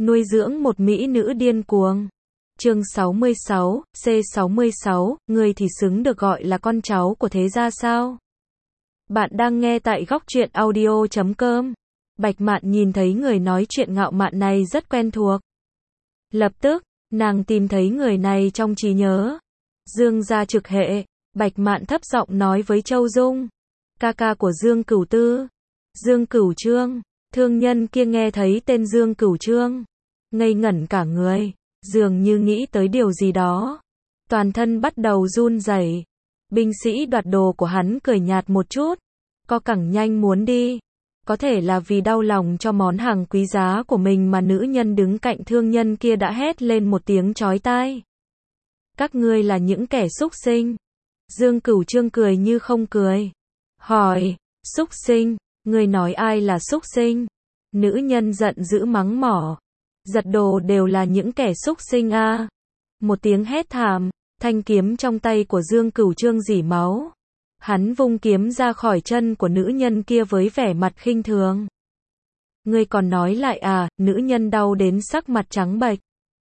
Nuôi dưỡng một mỹ nữ điên cuồng. Chương 66, C66, người thì xứng được gọi là con cháu của thế gia sao? Bạn đang nghe tại góc truyện audio.com. Bạch Mạn nhìn thấy người nói chuyện ngạo mạn này rất quen thuộc. Lập tức, nàng tìm thấy người này trong trí nhớ. Dương gia Trực Hệ. Bạch Mạn thấp giọng nói với Châu Dung. Ca ca của Dương Cửu Tư. Dương Cửu Trương. Thương nhân kia nghe thấy tên Dương Cửu Trương, ngây ngẩn cả người, dường như nghĩ tới điều gì đó. Toàn thân bắt đầu run rẩy. Binh sĩ đoạt đồ của hắn cười nhạt một chút, co cẳng nhanh muốn đi. Có thể là vì đau lòng cho món hàng quý giá của mình mà nữ nhân đứng cạnh thương nhân kia đã hét lên một tiếng chói tai. Các ngươi là những kẻ xúc sinh. Dương Cửu Trương cười như không cười. Hỏi, xúc sinh, ngươi nói ai là xúc sinh? Nữ nhân giận dữ mắng mỏ. Giật đồ đều là những kẻ xúc sinh a. Một tiếng hét thảm, thanh kiếm trong tay của Dương Cửu Trương rỉ máu. Hắn vung kiếm ra khỏi chân của nữ nhân kia với vẻ mặt khinh thường. Ngươi còn nói lại à? Nữ nhân đau đến sắc mặt trắng bệch.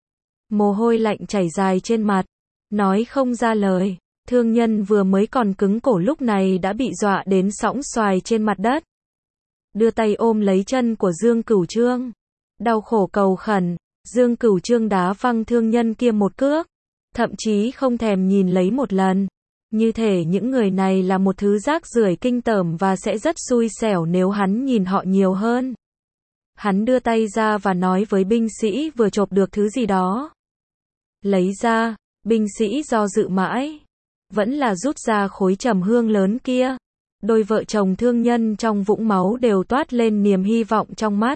Mồ hôi lạnh chảy dài trên mặt, nói không ra lời. Thương nhân vừa mới còn cứng cổ lúc này đã bị dọa đến sõng xoài trên mặt đất. Đưa tay ôm lấy chân của Dương Cửu Trương, đau khổ cầu khẩn. Dương Cửu Trương đá văng thương nhân kia một cước, thậm chí không thèm nhìn lấy một lần. Như thể những người này là một thứ rác rưởi kinh tởm và sẽ rất xui xẻo nếu hắn nhìn họ nhiều hơn. Hắn đưa tay ra và nói với binh sĩ vừa chộp được thứ gì đó. Lấy ra. Binh sĩ do dự mãi, vẫn là rút ra khối trầm hương lớn kia. Đôi vợ chồng thương nhân trong vũng máu đều toát lên niềm hy vọng trong mắt.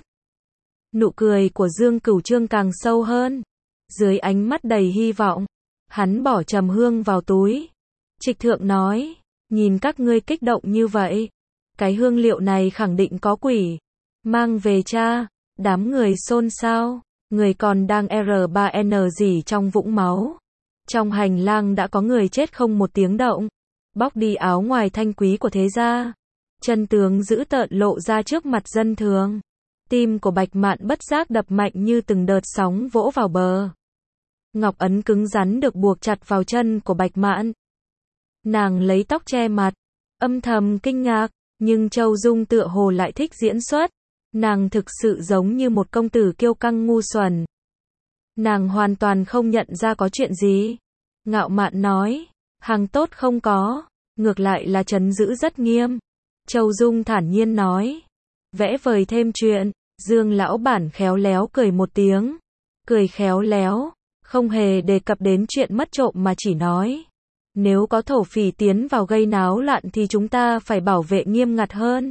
Nụ cười của Dương Cửu Trương càng sâu hơn. Dưới ánh mắt đầy hy vọng, hắn bỏ trầm hương vào túi. Trịch thượng nói, nhìn các ngươi kích động như vậy, cái hương liệu này khẳng định có quỷ. Mang về cha. Đám người xôn xao. Người còn đang R3N gì trong vũng máu. Trong hành lang đã có người chết không một tiếng động. Bóc đi áo ngoài thanh quý của thế gia. Chân tướng dữ tợn lộ ra trước mặt dân thường. Tim của Bạch Mạn bất giác đập mạnh như từng đợt sóng vỗ vào bờ. Ngọc ấn cứng rắn được buộc chặt vào chân của Bạch Mạn. Nàng lấy tóc che mặt, âm thầm kinh ngạc, nhưng Châu Dung tựa hồ lại thích diễn xuất. Nàng thực sự giống như một công tử kiêu căng ngu xuẩn. Nàng hoàn toàn không nhận ra có chuyện gì. Ngạo mạn nói, hàng tốt không có, ngược lại là trấn giữ rất nghiêm. Châu Dung thản nhiên nói, vẽ vời thêm chuyện. Dương lão bản khéo léo cười một tiếng. Cười khéo léo, không hề đề cập đến chuyện mất trộm mà chỉ nói, nếu có thổ phỉ tiến vào gây náo loạn thì chúng ta phải bảo vệ nghiêm ngặt hơn.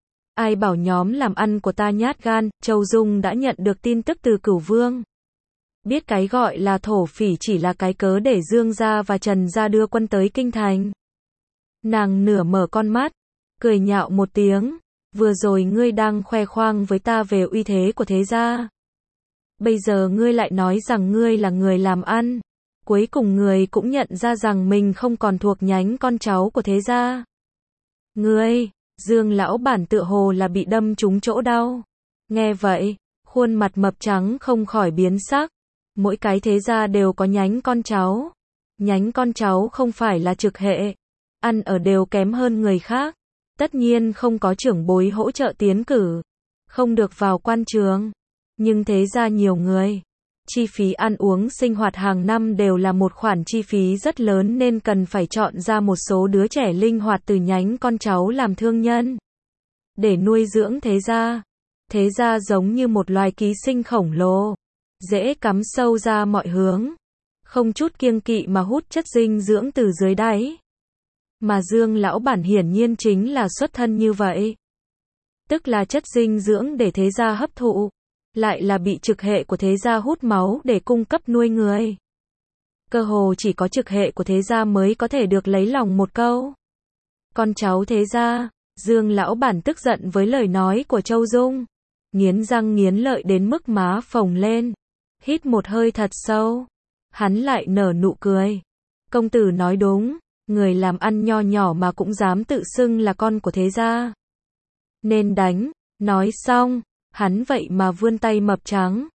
Ai bảo nhóm làm ăn của ta nhát gan. Châu Dung đã nhận được tin tức từ Cửu Vương. Biết cái gọi là thổ phỉ chỉ là cái cớ để Dương gia và Trần gia đưa quân tới kinh thành. Nàng nửa mở con mắt, cười nhạo một tiếng. Vừa rồi ngươi đang khoe khoang với ta về uy thế của thế gia. Bây giờ ngươi lại nói rằng ngươi là người làm ăn. Cuối cùng người cũng nhận ra rằng mình không còn thuộc nhánh con cháu của thế gia. Ngươi, Dương lão bản tựa hồ là bị đâm trúng chỗ đau. Nghe vậy, khuôn mặt mập trắng không khỏi biến sắc. Mỗi cái thế gia đều có nhánh con cháu. Nhánh con cháu không phải là trực hệ. Ăn ở đều kém hơn người khác. Tất nhiên không có trưởng bối hỗ trợ tiến cử. Không được vào quan trường. Nhưng thế gia nhiều người. Chi phí ăn uống sinh hoạt hàng năm đều là một khoản chi phí rất lớn nên cần phải chọn ra một số đứa trẻ linh hoạt từ nhánh con cháu làm thương nhân. Để nuôi dưỡng thế gia. Thế gia giống như một loài ký sinh khổng lồ. Dễ cắm sâu ra mọi hướng. Không chút kiêng kỵ mà hút chất dinh dưỡng từ dưới đáy. Mà Dương lão bản hiển nhiên chính là xuất thân như vậy. Tức là chất dinh dưỡng để thế gia hấp thụ. Lại là bị trực hệ của thế gia hút máu để cung cấp nuôi người. Cơ hồ chỉ có trực hệ của thế gia mới có thể được lấy lòng một câu. Con cháu thế gia. Dương lão bản tức giận với lời nói của Châu Dung. Nghiến răng nghiến lợi đến mức má phồng lên. Hít một hơi thật sâu. Hắn lại nở nụ cười. Công tử nói đúng. Người làm ăn nho nhỏ mà cũng dám tự xưng là con của thế gia. Nên đánh. Nói xong, hắn vậy mà vươn tay mập trắng.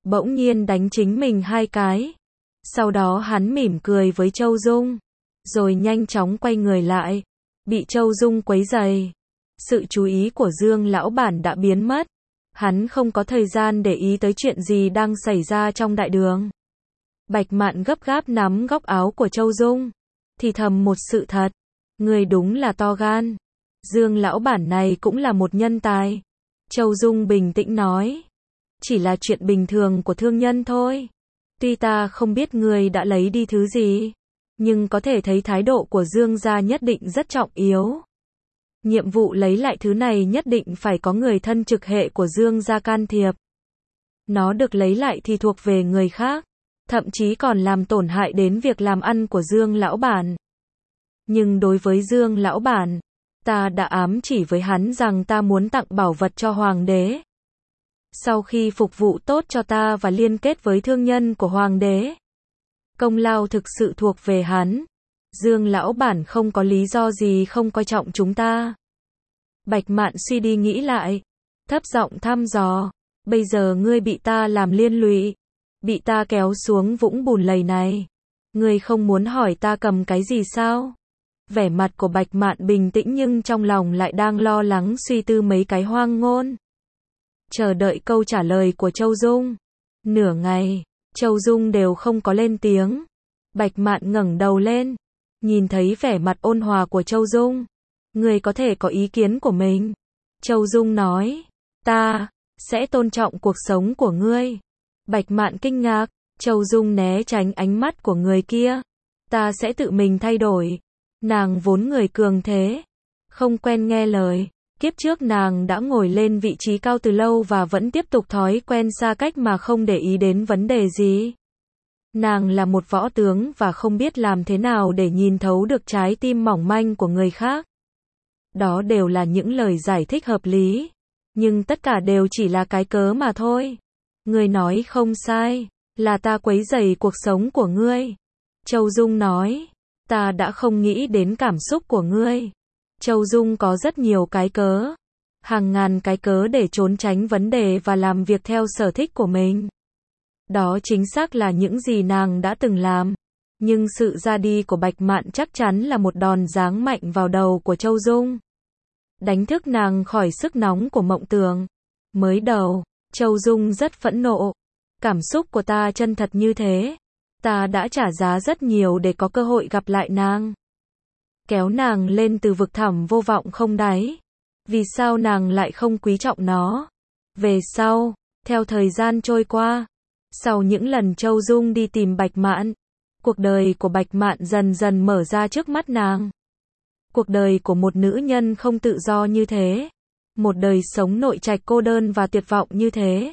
bỗng nhiên đánh chính mình 2 cái. Sau đó hắn mỉm cười với Châu Dung, rồi nhanh chóng quay người lại, bị Châu Dung quấy rầy. Sự chú ý của Dương lão bản đã biến mất. Hắn không có thời gian để ý tới chuyện gì đang xảy ra trong đại đường. Bạch Mạn gấp gáp nắm góc áo của Châu Dung, thì thầm một sự thật, người đúng là to gan. Dương lão bản này cũng là một nhân tài. Châu Dung bình tĩnh nói, chỉ là chuyện bình thường của thương nhân thôi. Tuy ta không biết người đã lấy đi thứ gì, nhưng có thể thấy thái độ của Dương gia nhất định rất trọng yếu. Nhiệm vụ lấy lại thứ này nhất định phải có người thân trực hệ của Dương gia can thiệp. Nó được lấy lại thì thuộc về người khác, thậm chí còn làm tổn hại đến việc làm ăn của Dương lão bản. Nhưng đối với Dương lão bản, ta đã ám chỉ với hắn rằng ta muốn tặng bảo vật cho hoàng đế. Sau khi phục vụ tốt cho ta và liên kết với thương nhân của hoàng đế, công lao thực sự thuộc về hắn. Dương lão bản không có lý do gì không coi trọng chúng ta. Bạch Mạn suy đi nghĩ lại, thấp giọng thăm dò, bây giờ ngươi bị ta làm liên lụy, bị ta kéo xuống vũng bùn lầy này. Ngươi không muốn hỏi ta cầm cái gì sao? Vẻ mặt của Bạch Mạn bình tĩnh nhưng trong lòng lại đang lo lắng suy tư mấy cái hoang ngôn. Chờ đợi câu trả lời của Châu Dung. Nửa ngày, Châu Dung đều không có lên tiếng. Bạch Mạn ngẩng đầu lên, nhìn thấy vẻ mặt ôn hòa của Châu Dung. Người có thể có ý kiến của mình. Châu Dung nói, ta sẽ tôn trọng cuộc sống của ngươi. Bạch Mạn kinh ngạc, Châu Dung né tránh ánh mắt của người kia. Ta sẽ tự mình thay đổi. Nàng vốn người cường thế, không quen nghe lời. Kiếp trước nàng đã ngồi lên vị trí cao từ lâu và vẫn tiếp tục thói quen xa cách mà không để ý đến vấn đề gì. Nàng là một võ tướng và không biết làm thế nào để nhìn thấu được trái tim mỏng manh của người khác. Đó đều là những lời giải thích hợp lý, nhưng tất cả đều chỉ là cái cớ mà thôi. Ngươi nói không sai, là ta quấy rầy cuộc sống của ngươi. Châu Dung nói, ta đã không nghĩ đến cảm xúc của ngươi. Châu Dung có rất nhiều cái cớ, hàng ngàn cái cớ để trốn tránh vấn đề và làm việc theo sở thích của mình. Đó chính xác là những gì nàng đã từng làm. Nhưng sự ra đi của Bạch Mạn chắc chắn là một đòn giáng mạnh vào đầu của Châu Dung. Đánh thức nàng khỏi sức nóng của mộng tưởng. Mới đầu, Châu Dung rất phẫn nộ. Cảm xúc của ta chân thật như thế. Ta đã trả giá rất nhiều để có cơ hội gặp lại nàng. Kéo nàng lên từ vực thẳm vô vọng không đáy. Vì sao nàng lại không quý trọng nó? Về sau, theo thời gian trôi qua, sau những lần Châu Dung đi tìm Bạch Mạn, cuộc đời của Bạch Mạn dần dần mở ra trước mắt nàng. Cuộc đời của một nữ nhân không tự do như thế. Một đời sống nội trạch cô đơn và tuyệt vọng như thế.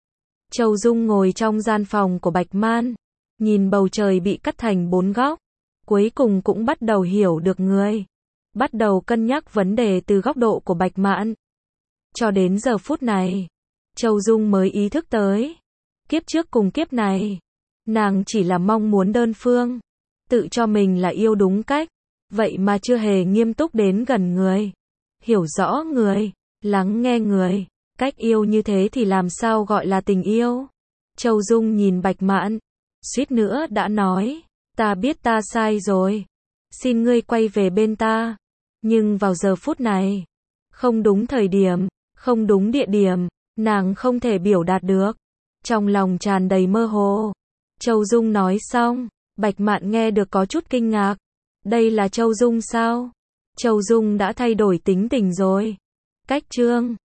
Châu Dung ngồi trong gian phòng của Bạch Mạn, nhìn bầu trời bị cắt thành 4 góc. Cuối cùng cũng bắt đầu hiểu được người. Bắt đầu cân nhắc vấn đề từ góc độ của Bạch Mạn. Cho đến giờ phút này, Châu Dung mới ý thức tới. Kiếp trước cùng kiếp này, nàng chỉ là mong muốn đơn phương, tự cho mình là yêu đúng cách, vậy mà chưa hề nghiêm túc đến gần người, hiểu rõ người, lắng nghe người. Cách yêu như thế thì làm sao gọi là tình yêu? Châu Dung nhìn Bạch Mạn, suýt nữa đã nói, ta biết ta sai rồi, xin ngươi quay về bên ta. Nhưng vào giờ phút này, không đúng thời điểm, không đúng địa điểm, nàng không thể biểu đạt được. Trong lòng tràn đầy mơ hồ. Châu Dung nói xong, Bạch Mạn nghe được có chút kinh ngạc. Đây là Châu Dung sao? Châu Dung đã thay đổi tính tình rồi. Cách chương